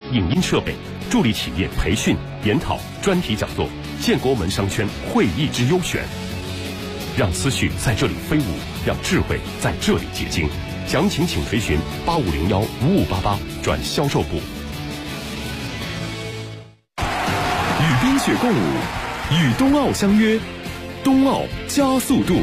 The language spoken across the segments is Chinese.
影音设备，助力企业培训、研讨、专题讲座，建国门商圈会议之优选。让思绪在这里飞舞，让智慧在这里结晶。详情请垂询8501-5588转销售部。 与冰雪共舞，与冬奥相约，冬奥加速度。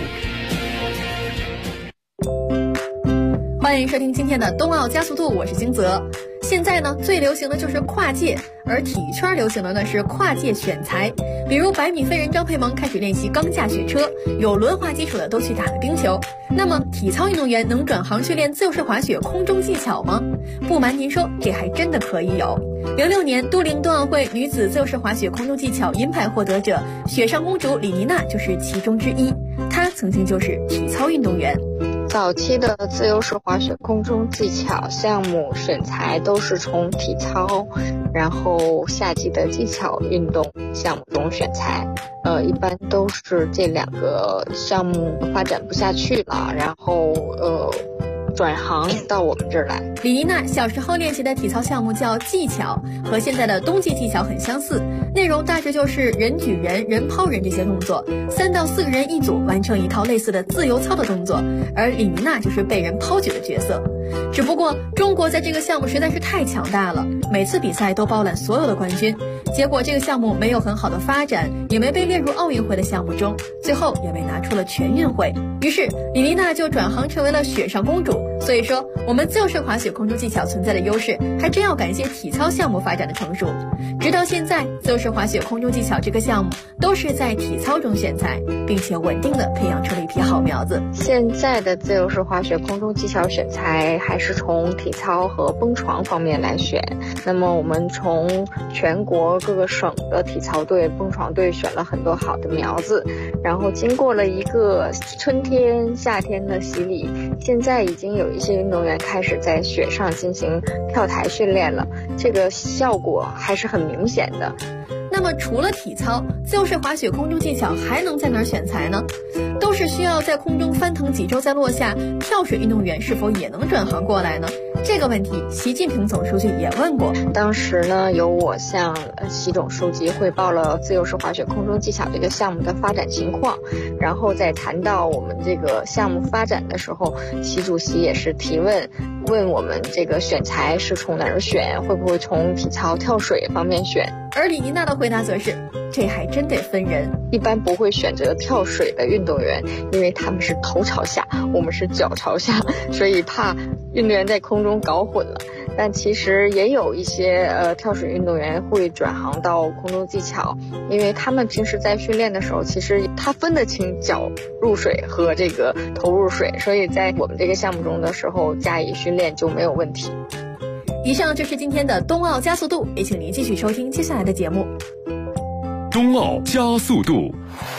欢迎收听今天的冬奥加速度，我是金泽。现在呢，最流行的就是跨界，而体育圈流行的呢是跨界选材。比如100米飞人张佩萌开始练习钢架雪车，有轮滑基础的都去打了冰球。那么体操运动员能转行去练自由式滑雪空中技巧吗？不瞒您说，这还真的可以有。06年都灵冬奥会女子自由式滑雪空中技巧银牌获得者雪上公主李妮娜就是其中之一，她曾经就是体操运动员。 早期的自由式滑雪空中技巧项目选材都是从体操，然后夏季的技巧运动项目中选材。一般都是这2个项目发展不下去了，然后转行到我们这儿来。 李妮娜小时候练习的体操项目叫技巧，和现在的冬季技巧很相似，内容大致就是人举人、人抛人这些动作，3到4个人一组完成一套类似的自由操的动作，而李妮娜就是被人抛举的角色。只不过中国在这个项目实在是太强大了，每次比赛都包揽所有的冠军，结果这个项目没有很好的发展，也没被列入奥运会的项目中，最后也被拿出了全运会。于是李妮娜就转行成为了雪上公主。所以说我们自由式滑雪空中技巧存在的优势还真要感谢体操项目发展的成熟。直到现在，自由式滑雪空中技巧这个项目都是在体操中选材，并且稳定的培养出了一批好苗子。 现在的自由式滑雪空中技巧选材还是从体操和蹦床方面来选。那么我们从全国各个省的体操队、蹦床队选了很多好的苗子，然后经过了一个春天、夏天的洗礼，现在已经有一些运动员开始在雪上进行跳台训练了，这个效果还是很明显的。 那么除了体操，自由式滑雪空中技巧还能在哪儿选材呢？都是需要在空中翻腾几周再落下，跳水运动员是否也能转行过来呢？这个问题习近平总书记也问过。 当时呢，由我向习总书记汇报了自由式滑雪空中技巧这个项目的发展情况，然后在谈到我们这个项目发展的时候，习主席也是提问我们这个选材是从哪儿选，会不会从体操跳水方面选。 而李妮娜的回答则是，这还真得分人， 一般不会选择跳水的运动员，因为他们是头朝下，我们是脚朝下，所以怕运动员在空中搞混了。但其实也有一些跳水运动员会转行到空中技巧，因为他们平时在训练的时候，其实他分得清脚入水和这个头入水，所以在我们这个项目中的时候加以训练就没有问题。 以上就是今天的冬奥加速度，也请您继续收听接下来的节目。 冬奥加速度。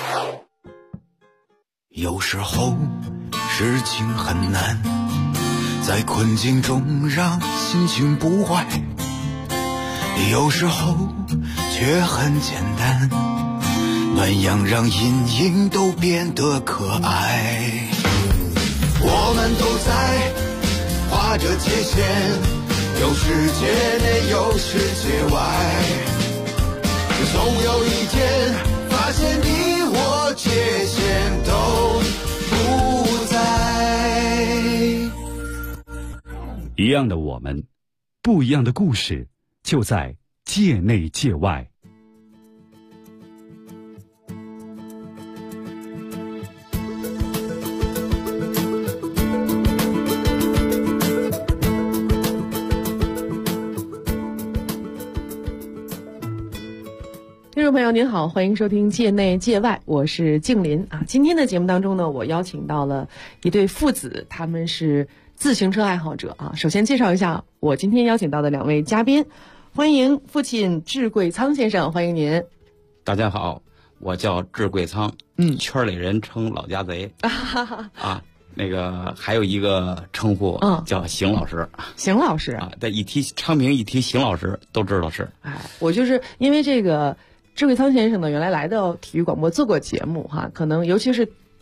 有时候事情很难，在困境中让心情不坏，有时候却很简单，暖阳让阴影都变得可爱。我们都在划着界限，有世界内有世界外，总有一天发现你我界限都不在。 一样的我们，不一样的故事，就在界内界外。 听众朋友您好，欢迎收听界内界外，我是静林啊。今天的节目当中呢，我邀请到了一对父子，他们是自行车爱好者啊。首先介绍一下我今天邀请到的2位嘉宾，欢迎父亲智贵仓先生，欢迎您。 大家好，我叫智贵仓，圈里人称老家贼啊。那个还有一个称呼叫邢老师， 邢老师啊，但一提昌平一提邢老师都知道是。 我就是因为这个智贵仓先生呢，原来来到体育广播做过节目哈，可能尤其是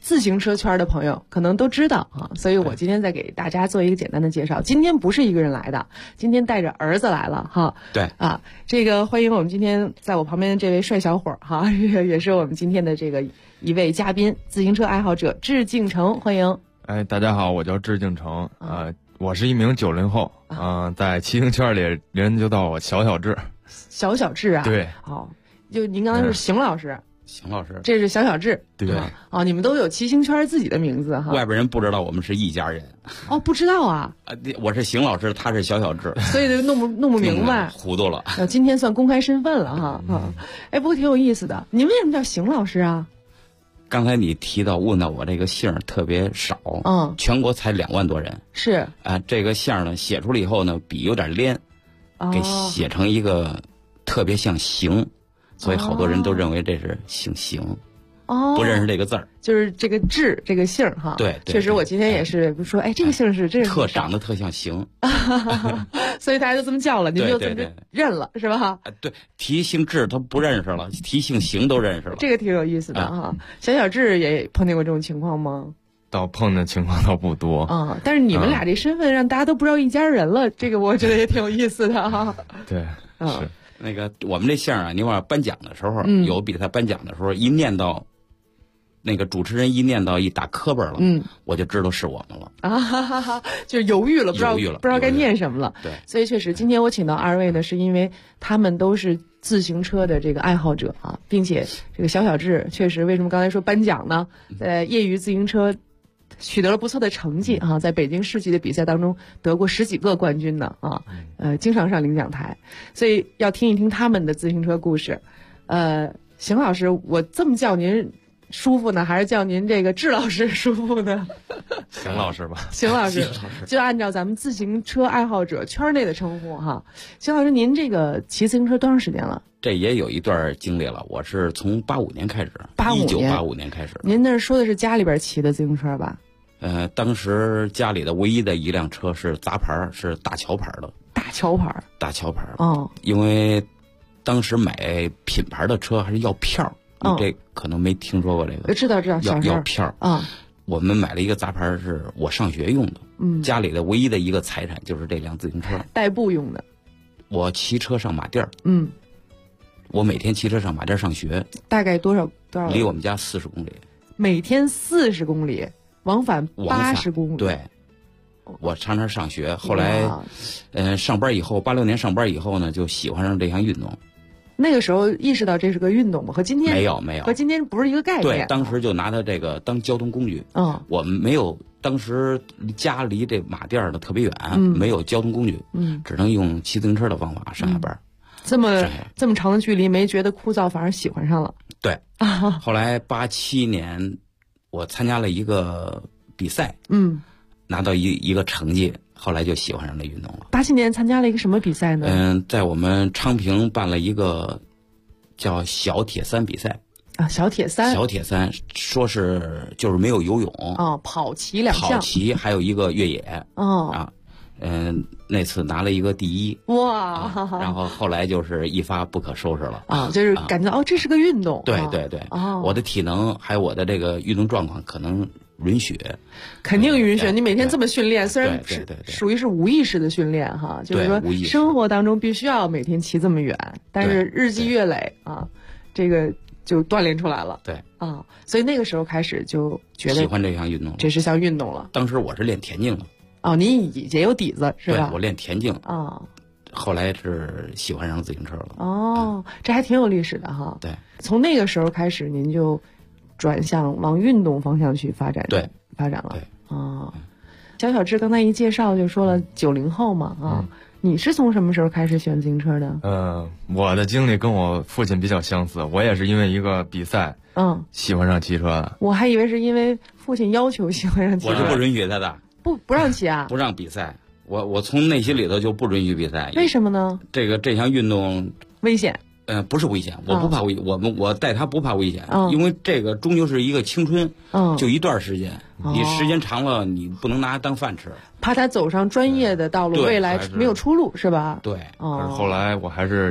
自行车圈的朋友可能都知道啊，所以我今天再给大家做一个简单的介绍。今天不是一个人来的，今天带着儿子来了哈。 对啊， 这个欢迎我们今天在我旁边的这位帅小伙哈，也是我们今天的这个一位嘉宾，自行车爱好者致敬成，欢迎。 大家好，我叫致敬成，我是一名90后，在骑行圈里人就叫我小志。 小志啊？对，就您刚才是邢老师。 邢老师， 这是小志， 对你们都有骑行圈自己的名字哈。 外边人不知道我们是一家人。 不知道啊？ 我是邢老师，他是小志， 所以就弄不明白， 糊涂了。 今天算公开身份了哈。不过挺有意思的。您为什么叫邢老师啊？ 刚才你问到我这个姓特别少，全国才2万多人。 是这个姓呢写出来以后呢，笔有点连，给写成一个特别像邢。所以好多人都认为这是姓邢，不认识这个字儿， 就是这个志这个姓哈。 对， 确实我今天也是说，这个姓是这个长得特像邢， 所以大家就这么叫了，您就这么认了是吧？ 对，提姓志他不认识了，提姓邢都认识了， 这个挺有意思的哈。小志也碰见过这种情况吗？ 碰的情况倒不多但是你们俩这身份让大家都不知道一家人了，这个我觉得也挺有意思的哈。 对，是。 那个我们这姓你往颁奖的时候，有比赛颁奖的时候，一念到那个主持人一念到一打磕巴了，我就知道是我们了就犹豫了，不知道该念什么了。 对， 所以确实今天我请到2位呢，是因为他们都是自行车的这个爱好者啊，并且这个小志确实为什么刚才说颁奖呢？在业余自行车取得了不错的成绩啊，在北京市级的比赛当中得过10几个冠军呢啊，经常上领奖台，所以要听一听他们的自行车故事。邢老师，我这么叫您舒服呢，还是叫您这个志老师舒服呢？ 邢老师吧。 邢老师，就按照咱们自行车爱好者圈内的称呼哈。邢老师，您这个骑自行车多长时间了？ 这也有一段经历了，我是从85年开始，1985年开始。 您那说的是家里边骑的自行车吧？ 当时家里的唯一的一辆车是杂牌，是大桥牌的。 大桥牌。 因为当时买品牌的车还是要票，你这可能没听说过这个。 知道， 要票我们买了一个杂牌，是我上学用的。家里的唯一的一个财产就是这辆自行车， 代步用的。 我骑车上马甸。我每天骑车上马甸上学。 大概多少？ 离我们家40公里。 每天40公里。往返80公里。 对，我常常上学。后来，上班以后，86年上班以后呢，就喜欢上这项运动。 那个时候意识到这是个运动吗？和今天没有， 和今天不是一个概念。 对，当时就拿它这个当交通工具。我们没有，当时家离这马甸呢特别远，没有交通工具，只能用骑自行车的方法上下班。 这么长的距离，没觉得枯燥，反而喜欢上了。 对，后来87年。我参加了一个比赛，拿到一个成绩，后来就喜欢上这运动了。 87年参加了一个什么比赛呢？ 在我们昌平办了一个叫小铁三比赛啊，小铁三， 说是就是没有游泳跑骑2项， 跑骑还有一个越野那次拿了一个第1， 哇！ 然后后来就是一发不可收拾了就是感觉到这是个运动。 对，我的体能还有我的这个运动状况可能允许， 肯定允许。你每天这么训练，虽然属于是无意识的训练哈，就是说生活当中必须要每天骑这么远，但是日积月累这个就锻炼出来了。 对所以那个时候开始就觉得喜欢这项运动了， 这是项运动了。 当时我是练田径的。 您也有底子是吧？ 对，我练田径后来是喜欢上自行车了。这还挺有历史的哈。 对， 从那个时候开始，您就转向往运动方向去发展了。 对， 小志刚才一介绍就说了90后嘛你是从什么时候开始选自行车的？ 我的经历跟我父亲比较相似，我也是因为一个比赛喜欢上骑车的。 我还以为是因为父亲要求喜欢上骑车。 我是不允许他的。 不让骑啊？ 不让比赛，我从内心里头就不允许比赛。 为什么呢？ 这项运动危险。 不是危险，我不怕危，我带他不怕危险，因为这个终究是一个青春，就一段时间，你时间长了，你不能拿它当饭吃。 怕他走上专业的道路，未来没有出路，是吧？ 对。 后来我还是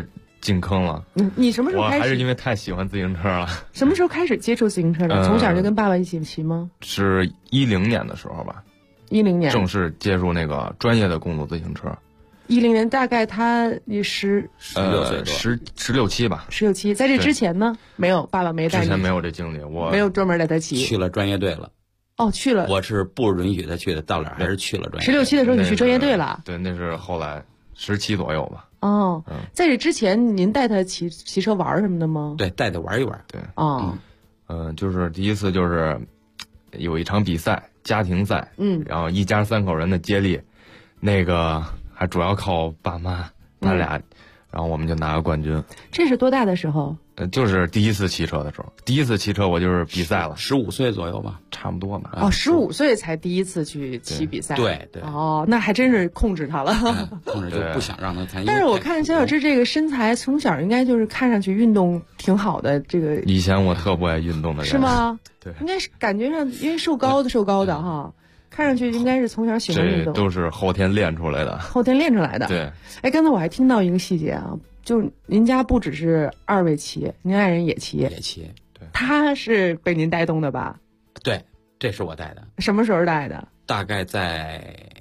进坑了。 你什么时候开始？ 我还是因为太喜欢自行车了。 什么时候开始接触自行车的？从小就跟爸爸一起骑吗？ 是10年的时候吧。 10年正式接触那个专业的公路自行车。 10年大概他也 16岁多 ，16、17吧。 16、17，在这之前呢，没有，爸爸没带你。 之前没有这经历，我没有专门带他骑。 去了专业队了。 哦，去了。 我是不允许他去的，到哪还是去了专业队。 16、17的时候你去专业队了？ 对，那是后来17左右吧。 哦，在这之前您带他骑车玩什么的吗？ 对，带他玩一玩。 对。 哦。 就是第一次就是有一场比赛，家庭赛，然后一家3口人的接力，那个还主要靠爸妈咱俩，然后我们就拿个冠军。 这是多大的时候？ 就是第一次骑车的时候。第一次骑车我就是比赛了 ，15岁左右吧， 差不多吧。 哦，15岁才第一次去骑比赛。 对对。 哦，那还真是控制他了。 控制就不想让他参与。 但是我看小小志这个身材，从小应该就是看上去运动挺好的。这个以前我特不爱运动的人。 是吗？ 对。 应该是感觉上，因为瘦高的哈。看上去应该是从小喜欢运动， 这都是后天练出来的。 后天练出来的。 对。 哎，刚才我还听到一个细节啊，就是您家不只是2位骑，您爱人也骑。 也骑。 对。 他是被您带动的吧？ 对，这是我带的。 什么时候带的？ 大概在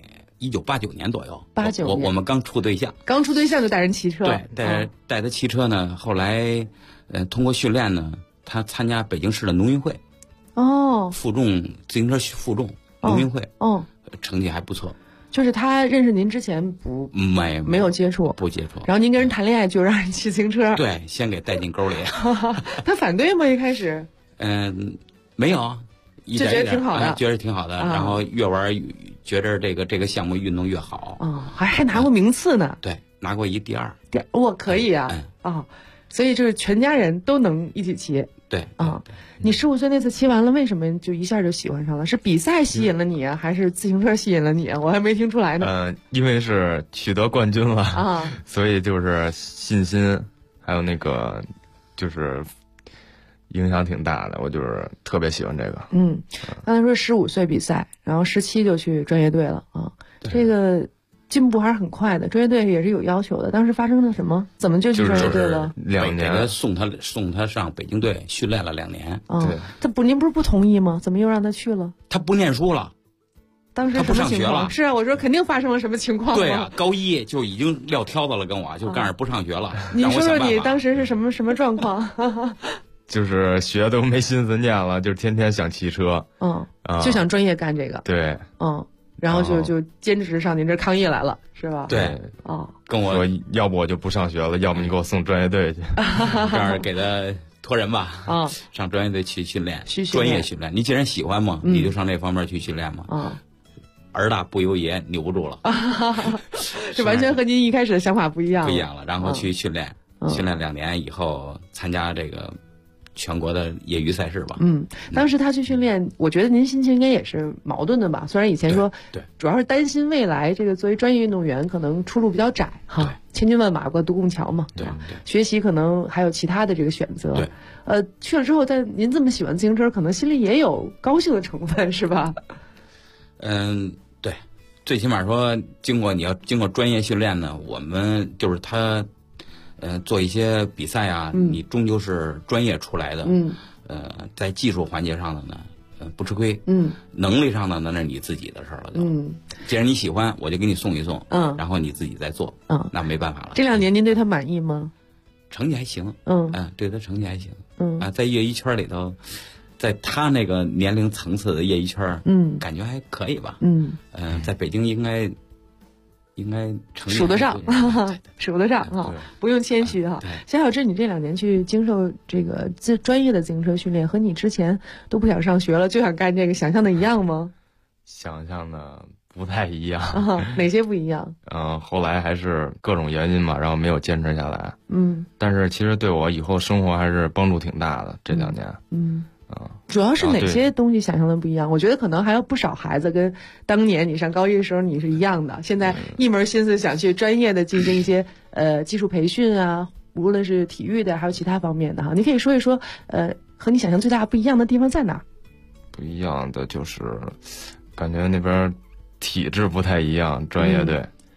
1989年左右。 89年。 我们刚处对象。 刚处对象就带人骑车。 对，带他骑车呢。后来，通过训练呢，他参加北京市的农运会。 哦。 负重自行车负重。农运会，成绩还不错。 就是他认识您之前没有接触， 不接触。 然后您跟人谈恋爱就让人骑自行车， 对，先给带进沟里。 他反对吗？一开始？ 没有， 就觉得挺好的， 觉得挺好的。然后越玩觉得这个项目运动越好。 还拿过名次呢。 对，拿过1第2。 我可以啊。所以就是全家人都能一起骑。 对你15岁那次骑完了，为什么就一下就喜欢上了？是比赛吸引了你啊，还是自行车吸引了你啊？我还没听出来呢。 因为是取得冠军了所以就是信心，还有那个就是影响挺大的。我就是特别喜欢这个。 刚才说15岁比赛，然后17就去专业队了啊。这个进步还是很快的，专业队也是有要求的。当时发生了什么？怎么就去专业队了 ？2年， 送他上北京队训练了2年。 对，您不是不同意吗？怎么又让他去了？ 他不念书了。 当时什么情况？是啊，我说肯定发生了什么情况。 对啊，高1就已经撂挑子了，跟我就干着不上学了。 你说说你当时是什么状况？ 就是学都没心思念了，就是天天想骑车。 就想专业干这个。 对。 然后就坚持上您这抗议来了，是吧？ 对，跟我说要不我就不上学了，要不你给我送专业队去。 这样给他托人吧，上专业队去训练，专业训练。你既然喜欢嘛，你就上这方面去训练嘛。儿大不由爷，扭不住了。 这完全和您一开始的想法不一样。 不一样了，然后去训练，训练2年以后参加这个全国的业余赛事吧。 当时他去训练，我觉得您心情应该也是矛盾的吧？虽然以前说， 对， 主要是担心未来这个作为专业运动员可能出路比较窄哈，千军万马过独木桥嘛。 对， 学习可能还有其他的这个选择。 对， 去了之后，在您这么喜欢自行车，可能心里也有高兴的成分，是吧？ 对，最起码说你要经过专业训练呢，我们就是他。做一些比赛啊，你终究是专业出来的。在技术环节上的呢，不吃亏。能力上的那是你自己的事儿了。既然你喜欢，我就给你送一送。然后你自己再做。那没办法了。 这2年您对他满意吗？ 成绩还行。对他成绩还行。在业余圈里头，在他那个年龄层次的业余圈，感觉还可以吧。在北京应该数得上，数得上哈，不用谦虚哈。小小志，你这2年去经受这个专业的自行车训练，和你之前都不想上学了，就想干这个，想象的一样吗？ 想象的不太一样。 哪些不一样？ 后来还是各种原因嘛，然后没有坚持下来。但是其实对我以后生活还是帮助挺大的。这2年。 主要是哪些东西想象的不一样？我觉得可能还有不少孩子跟当年你上高1的时候你是一样的，现在一门心思想去专业的进行一些技术培训啊，无论是体育的还有其他方面的哈。你可以说一说和你想象最大不一样的地方在哪儿？ 不一样的就是感觉那边体制不太一样，专业队。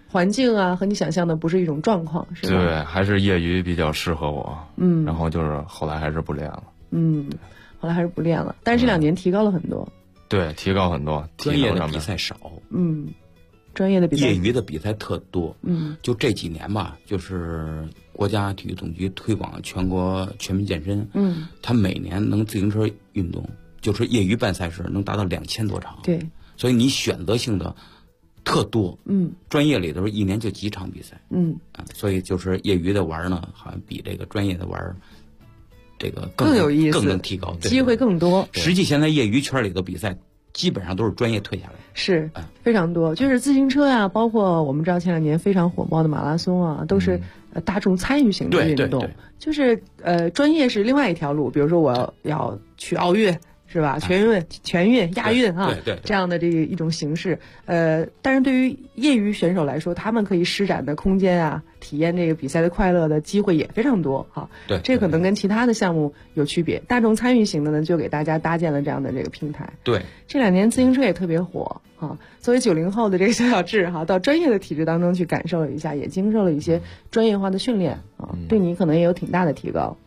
环境啊和你想象的不是一种状况，是吧？ 对，还是业余比较适合我。然后就是后来还是不练了。 后来还是不练了，但是这2年提高了很多。 对，提高很多。 专业的比赛少， 专业的比赛， 业余的比赛特多。就这几年吧，就是国家体育总局推广全国全民健身，他每年能自行车运动，就是业余办赛事能达到2000多场。 对， 所以你选择性的特多。专业里头1年就几场比赛。所以就是业余的玩呢，好像比这个专业的玩这个更有意思， 更能提高， 机会更多。 实际现在业余圈里的比赛基本上都是专业退下来的， 是非常多。就是自行车呀，包括我们知道前2年非常火爆的马拉松啊，都是大众参与型的运动。 对， 就是专业是另外一条路，比如说我要去奥运。是吧？全运、亚运啊， 对， 这样的这一种形式。但是对于业余选手来说，他们可以施展的空间啊，体验这个比赛的快乐的机会也非常多哈。 对， 这可能跟其他的项目有区别。大众参与型的呢，就给大家搭建了这样的这个平台。 对， 这2年自行车也特别火啊。作为90后的这个小智哈，到专业的体制当中去感受了一下，也经受了一些专业化的训练啊，对你可能也有挺大的提高。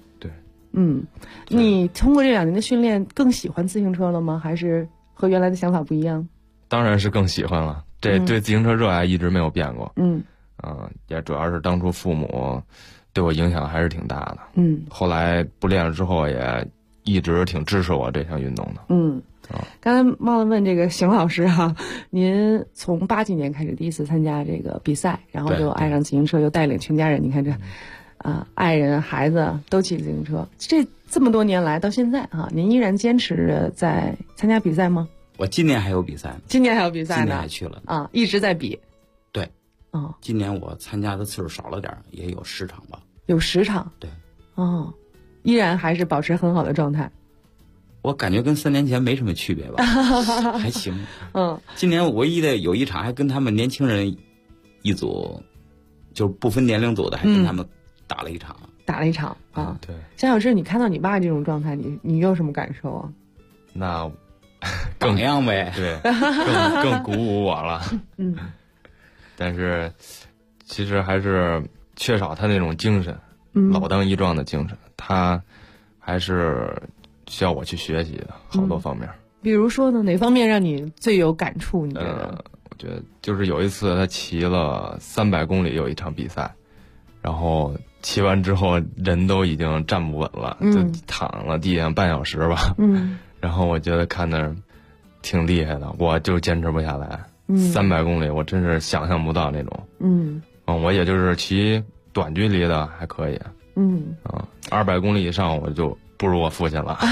你通过这2年的训练更喜欢自行车了吗？还是和原来的想法不一样？ 当然是更喜欢了，这对自行车热爱一直没有变过。也主要是当初父母对我影响还是挺大的。后来不练了之后也一直挺支持我这项运动的。 刚才忘了问这个邢老师哈，您从80几年开始第一次参加这个比赛，然后就爱上自行车，又带领全家人，你看这爱人孩子都骑自行车，这么多年来到现在您依然坚持着在参加比赛吗？ 我今年还有比赛呢。 今年还有比赛呢？ 今年还去了啊，一直在比。 对，今年我参加的次数少了点，也有10场吧。 有10场？ 对。 依然还是保持很好的状态。 我感觉跟3年前没什么区别吧，还行。今年唯一的有1场还跟他们年轻人一组，就是不分年龄组的，还跟他们打了一场啊。 对， 肖小志，你看到你爸这种状态，你有什么感受啊？ 那榜样呗， 对，更鼓舞我了。但是其实还是缺少他那种精神，老当益壮的精神，他还是需要我去学习的好多方面。 比如说呢，哪方面让你最有感触？你觉得？ 我觉得就是有一次他骑了300公里有一场比赛，然后骑完之后人都已经站不稳了，就躺了地上半小时吧。然后我觉得看着挺厉害的，我就坚持不下来。300公里我真是想象不到那种。我也就是骑短距离的还可以。200公里以上我就不如我父亲了。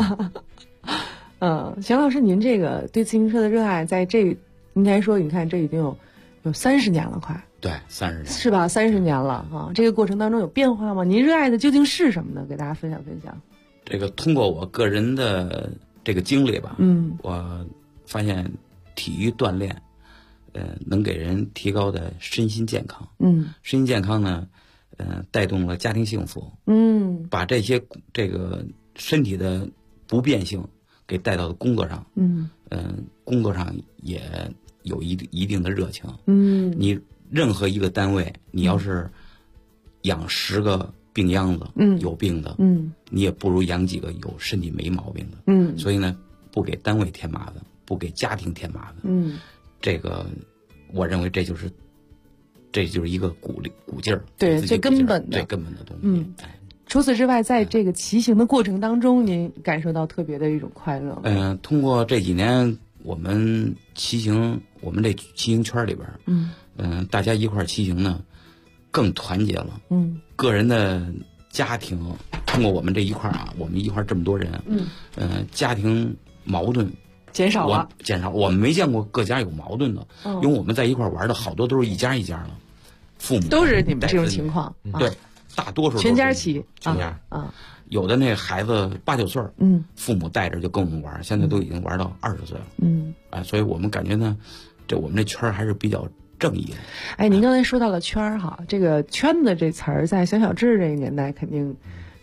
邢老师，您这个对自行车的热爱，在这应该说，你看这已经有30年了，快。 对，30年是吧？30年了啊！这个过程当中有变化吗？您热爱的究竟是什么呢？给大家分享分享。 这个通过我个人的这个经历吧，我发现体育锻炼，能给人提高的身心健康。身心健康呢，带动了家庭幸福。把这些这个身体的不便性给带到工作上。工作上也有一定的热情。你任何一个单位，你要是养10个病秧子，有病的，你也不如养几个有身体没毛病的。所以呢，不给单位添麻烦，不给家庭添麻烦。这个我认为这就是一个鼓劲儿， 对，最根本的， 最根本的东西。 除此之外，在这个骑行的过程当中，您感受到特别的一种快乐吗？ 通过这几年我们骑行，我们这骑行圈里边，大家一块儿骑行呢，更团结了。个人的家庭通过我们这一块儿我们一块儿这么多人，家庭矛盾减少了。 我们没见过各家有矛盾的，因为我们在一块儿玩的好多都是一家一家的，父母都是你们这种情况。 对，大多数全家骑， 全家有的那孩子8、9岁，父母带着就跟我们玩，现在都已经玩到20岁了。所以我们感觉呢，我们这圈还是比较正义的。 您刚才说到了圈儿哈，这个圈子这词儿在小小志这个年代肯定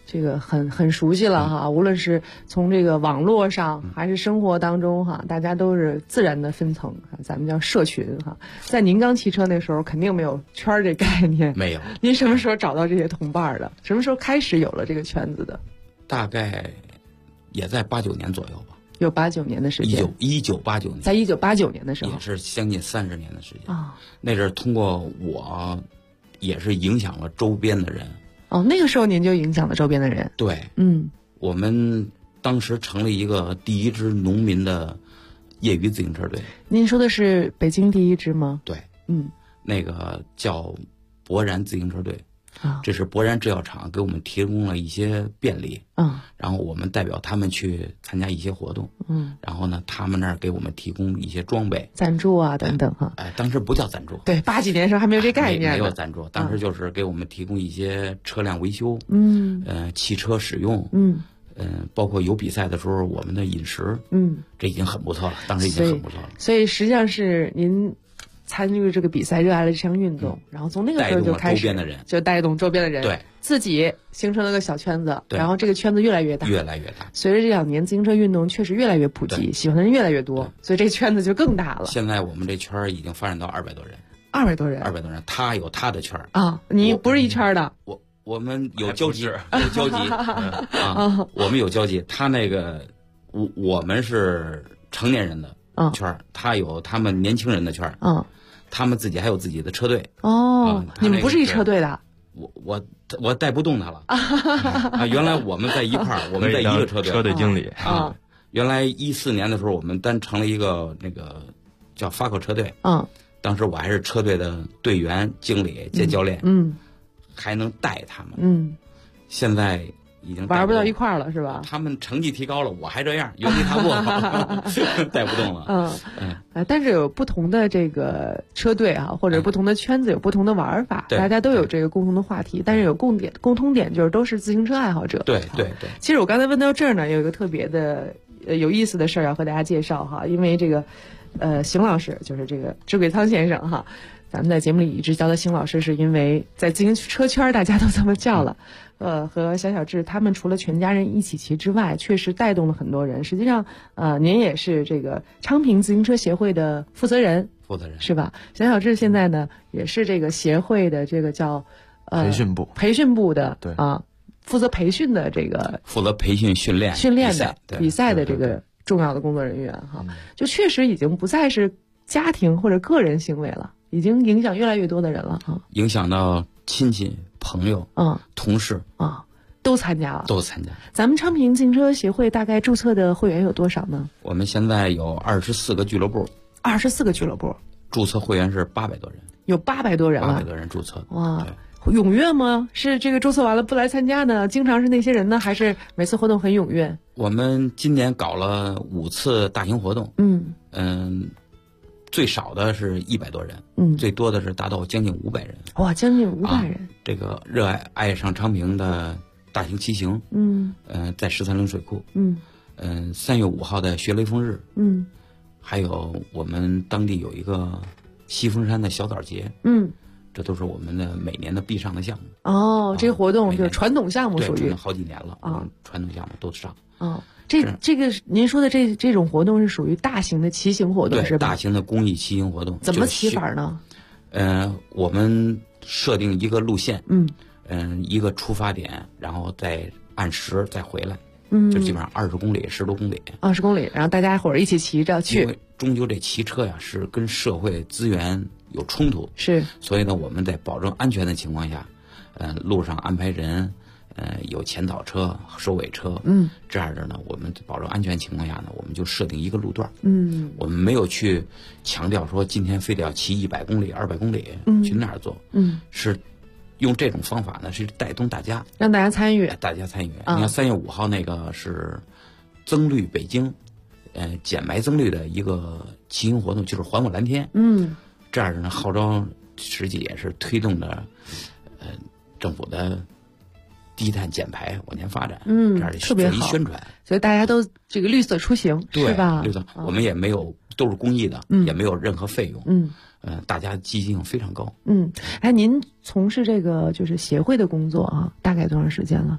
这个很熟悉了哈，无论是从这个网络上还是生活当中哈，大家都是自然的分层，咱们叫社群哈。在您刚骑车那时候，肯定没有圈儿这概念， 没有。 您什么时候找到这些同伴的？什么时候开始有了这个圈子的？ 大概也在89年左右吧。 有89年的时间。 1989年。 在1989年的时候。 也是将近30年的时间啊。那阵儿通过我，也是影响了周边的人。 哦，那个时候您就影响了周边的人。 对，我们当时成立一个第一支农民的业余自行车队。 您说的是北京第一支吗？ 对，那个叫博然自行车队，这是博然制药厂给我们提供了一些便利，然后我们代表他们去参加一些活动，然后呢，他们那儿给我们提供一些装备、 赞助啊等等哈。 当时不叫赞助， 对，80几年的时候还没有这概念， 没有赞助，当时就是给我们提供一些车辆维修，汽车使用，包括有比赛的时候我们的饮食，这已经很不错了，当时已经很不错了。 所以实际上是您参与这个比赛，热爱了这项运动，然后从那个时候就开始就带动周边的人， 对， 自己形成了个小圈子，然后这个圈子越来越大， 越来越大。 随着这2年自行车运动确实越来越普及，喜欢的人越来越多，所以这个圈子就更大了。 现在我们这圈已经发展到200多人 ，200多人， 他有他的圈啊，你不是一圈的， 我们有交集，有交集啊，我们有交集。他那个我们是成年人的圈，他有他们年轻人的圈，他们自己还有自己的车队。 你们不是一车队的？ 我带不动他了啊！原来我们在一块儿，我们在一个车队， 车队经理啊。原来14年的时候，我们单成了一个那个叫发口车队，当时我还是车队的队员、经理兼教练，还能带他们，现在已经玩不到一块儿了，是吧？ 他们成绩提高了，我还这样，原地踏步，带不动了。 但是有不同的这个车队啊，或者不同的圈子有不同的玩法，大家都有这个共同的话题，但是有共通点就是都是自行车爱好者。 对。 其实我刚才问到这儿呢，有一个特别的有意思的事儿要和大家介绍哈，因为这个邢老师就是这个支轨仓先生哈。咱们在节目里一直叫他邢老师，是因为在自行车圈大家都这么叫了。和小智他们除了全家人一起骑之外，确实带动了很多人。实际上，您也是这个昌平自行车协会的负责人是吧？小智现在呢也是这个协会的这个叫培训部的对负责培训的这个负责培训训练的比赛的这个重要的工作人员哈。就确实已经不再是家庭或者个人行为了。已经影响越来越多的人了哈， 影响到亲戚、朋友、同事都参加了， 都参加。 咱们昌平自行车协会大概注册的会员有多少呢？ 我们现在有24个俱乐部 ，24个俱乐部， 注册会员是800多人， 有800多人了 ，800多人注册。 哇，踊跃吗？是这个注册完了不来参加呢？经常是那些人呢，还是每次活动很踊跃？ 我们今年搞了5次大型活动，最少的是100多人，最多的是达到将近500人。 哇，将近500人！ 这个热爱上昌平的大型骑行，在13陵水库，3月5号的学雷锋日，还有我们当地有一个西峰山的小枣节，这都是我们的每年的必上的项目。 这个活动就是传统项目，属于好几年了啊，传统项目都上。 这个您说的这种活动是属于大型的骑行活动是吧？ 大型的公益骑行活动。 怎么骑法呢？ 我们设定一个路线，一个出发点，然后再按时再回来，就基本上20公里，10多公里。 20公里，然后大家伙儿一起骑着去。 因为终究这骑车呀是跟社会资源有冲突， 是， 所以呢我们在保证安全的情况下，路上安排人。有前导车、收尾车，这样的呢，我们保证安全情况下呢，我们就设定一个路段，我们没有去强调说今天非得要骑100公里、200公里，去那儿做，是用这种方法呢，是带动大家， 让大家参与， 你看3月5号那个是增绿北京，减霾增绿的一个骑行活动，就是还我蓝天，这样的呢，号召实际也是推动着，政府的。低碳减排往前发展，这样特别好， 宣传， 所以大家都这个绿色出行，是吧？ 绿色，我们也没有都是公益的，也没有任何费用，大家积极性非常高。 您从事这个就是协会的工作啊，大概多长时间了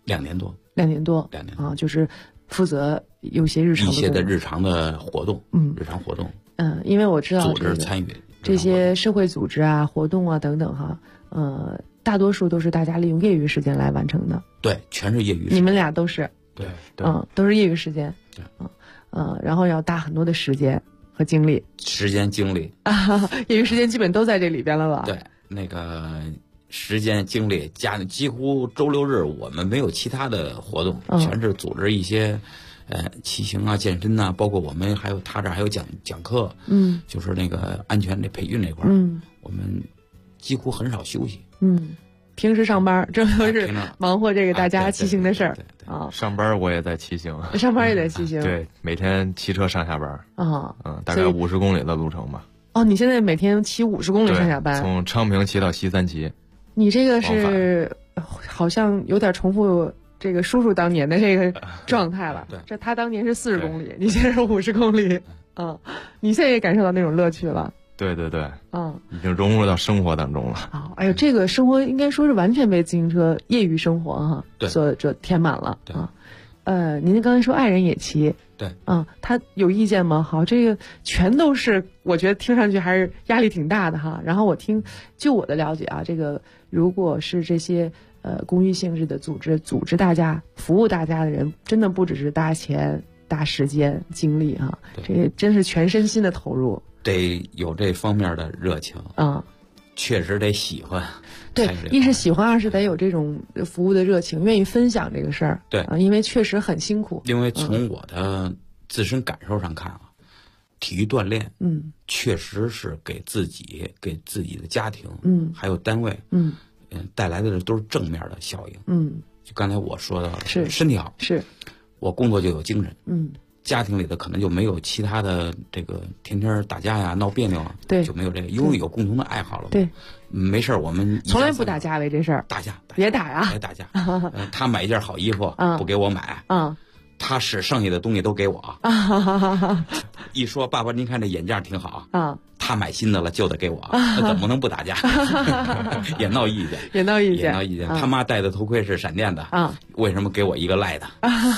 2年多啊，就是负责有些日常的活动，日常活动。 因为我知道组织参与这些社会组织啊、活动啊等等哈，大多数都是大家利用业余时间来完成的。 对，全是业余时间。 你们俩都是。 对， 都是业余时间。 对， 然后要搭很多的时间和精力。业余时间基本都在这里边了吧？ 对，那个时间精力几乎周六日我们没有其他的活动，全是组织一些骑行啊、健身啊，包括我们他这还有讲课，就是那个安全的培训那块儿，我们几乎很少休息。 平时上班这都是忙活这个大家骑行的事儿啊。上班我也在骑行， 上班也在骑行。 对，每天骑车上下班啊， 大概50公里的路程吧。 哦，你现在每天骑50公里上下班？ 从昌平骑到西三旗。 你这个是好像有点重复这个叔叔当年的这个状态了。这他当年是40公里，你现在是50公里。你现在也感受到那种乐趣了。 对，已经融入到生活当中了。 哎呦，这个生活应该说是完全被自行车业余生活所填满了啊。您刚才说爱人也骑， 对他有意见吗？好，这个全都是我觉得听上去还是压力挺大的哈。然后就我的了解啊，这个如果是这些公益性质的组织大家服务大家的人，真的不只是搭钱、搭时间、精力啊，这真是全身心的投入。 得有这方面的热情确实得喜欢。 对，一是喜欢，二是得有这种服务的热情，愿意分享这个事儿。 对因为确实很辛苦。 因为从我的自身感受上看体育锻炼确实是给自己的家庭还有单位带来的都是正面的效应。就刚才我说的是身体好， 是我工作就有精神。家庭里的可能就没有其他的这个天天打架呀、闹别扭啊， 对， 就没有这个，因为有共同的爱好了嘛。 对， 没事我们从来不打架为这事儿。 打架也打呀， 也打架。他买一件好衣服不给我买，他使剩下的东西都给我。一说爸爸，您看这眼镜挺好他买新的了就得给我，那怎么能不打架？也闹意见。他妈戴的头盔是闪电的为什么给我一个赖的？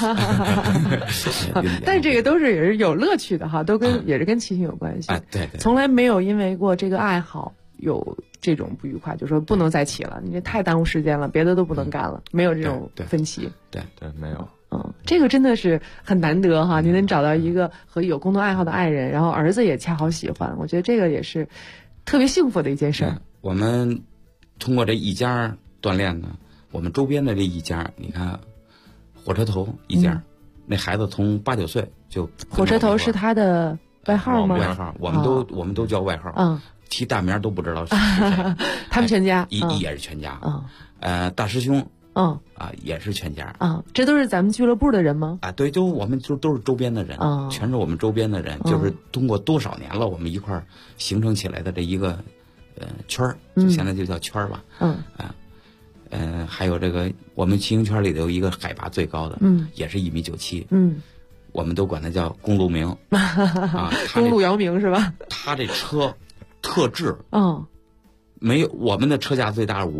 但是这个都是也是有乐趣的哈，也是跟骑行有关系。 对， 从来没有因为过这个爱好有这种不愉快，就说不能再骑了，你这太耽误时间了，别的都不能干了，没有这种分歧。 对， 没有。 这个真的是很难得哈，您能找到一个和有共同爱好的爱人，然后儿子也恰好喜欢，我觉得这个也是特别幸福的一件事。 我们通过这一家锻炼呢，我们周边的这一家，你看火车头一家，那孩子从8、9岁就火车头是他的外号吗？ 外号，我们都叫外号。提大名都不知道是谁。 他们全家也是全家。大师兄。也是全家这都是咱们俱乐部的人吗？ 对，我们都是周边的人全是我们周边的人，就是通过多少年了，我们一块儿形成起来的这一个圈儿，现在就叫圈儿吧。还有这个我们骑行圈里头有一个海拔最高的，也是1.97米，我们都管它叫公路名公路姚明是吧？ 他这车特制没有，我们的车架最大是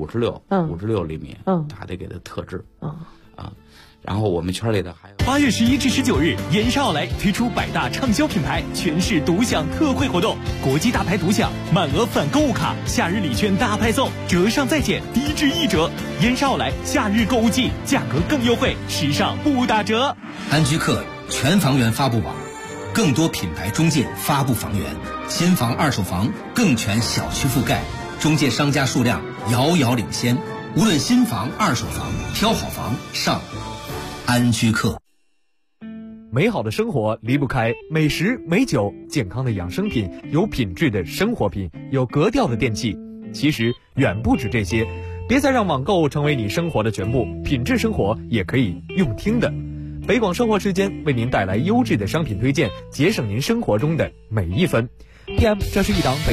56厘米，他得给它特制然后我们圈里的还有 8月11至19日，延沙奥莱推出百大畅销品牌全市独享特惠活动，国际大牌独享，满额返购物卡，夏日礼券大派送，折上再减，低至1折。延沙奥莱夏日购物季，价格更优惠，时尚不打折。 安居客全房源发布网，更多品牌中介发布房源，新房、二手房更全小区覆盖。中介商家数量遥遥领先，无论新房、二手房，挑好房上安居客。 美好的生活离不开美食美酒，健康的养生品，有品质的生活品，有格调的电器。其实远不止这些，别再让网购成为你生活的全部，品质生活也可以用听的。北广生活之间为您带来优质的商品推荐，节省您生活中的每一分。PM， 这是一档